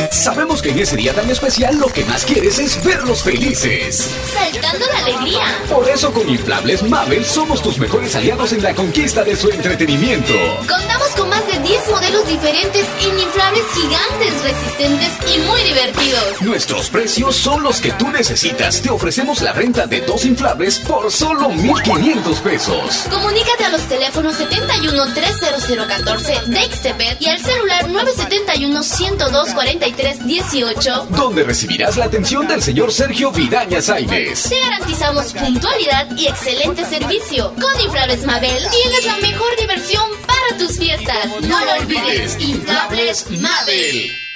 Sabemos que en ese día tan especial lo que más quieres es verlos felices. ¡Saltando de alegría! Por eso con Inflables Mabel somos tus mejores aliados en la conquista de su entretenimiento. Contamos con más de 10 modelos diferentes en inflables gigantes, resistentes y muy divertidos. Nuestros precios son los que tú necesitas. Te ofrecemos la renta de 2 inflables por solo 1,500 pesos. Comunícate a los teléfonos 71 30014 de Ixtepec y al celular 971 102 43 18, donde recibirás la atención del señor Sergio Vidaña Sáenz. Te garantizamos puntualidad y excelente servicio. Con Inflables Mabel tienes la mejor diversión para tus fiestas. No lo olvides, Inflables Mabel.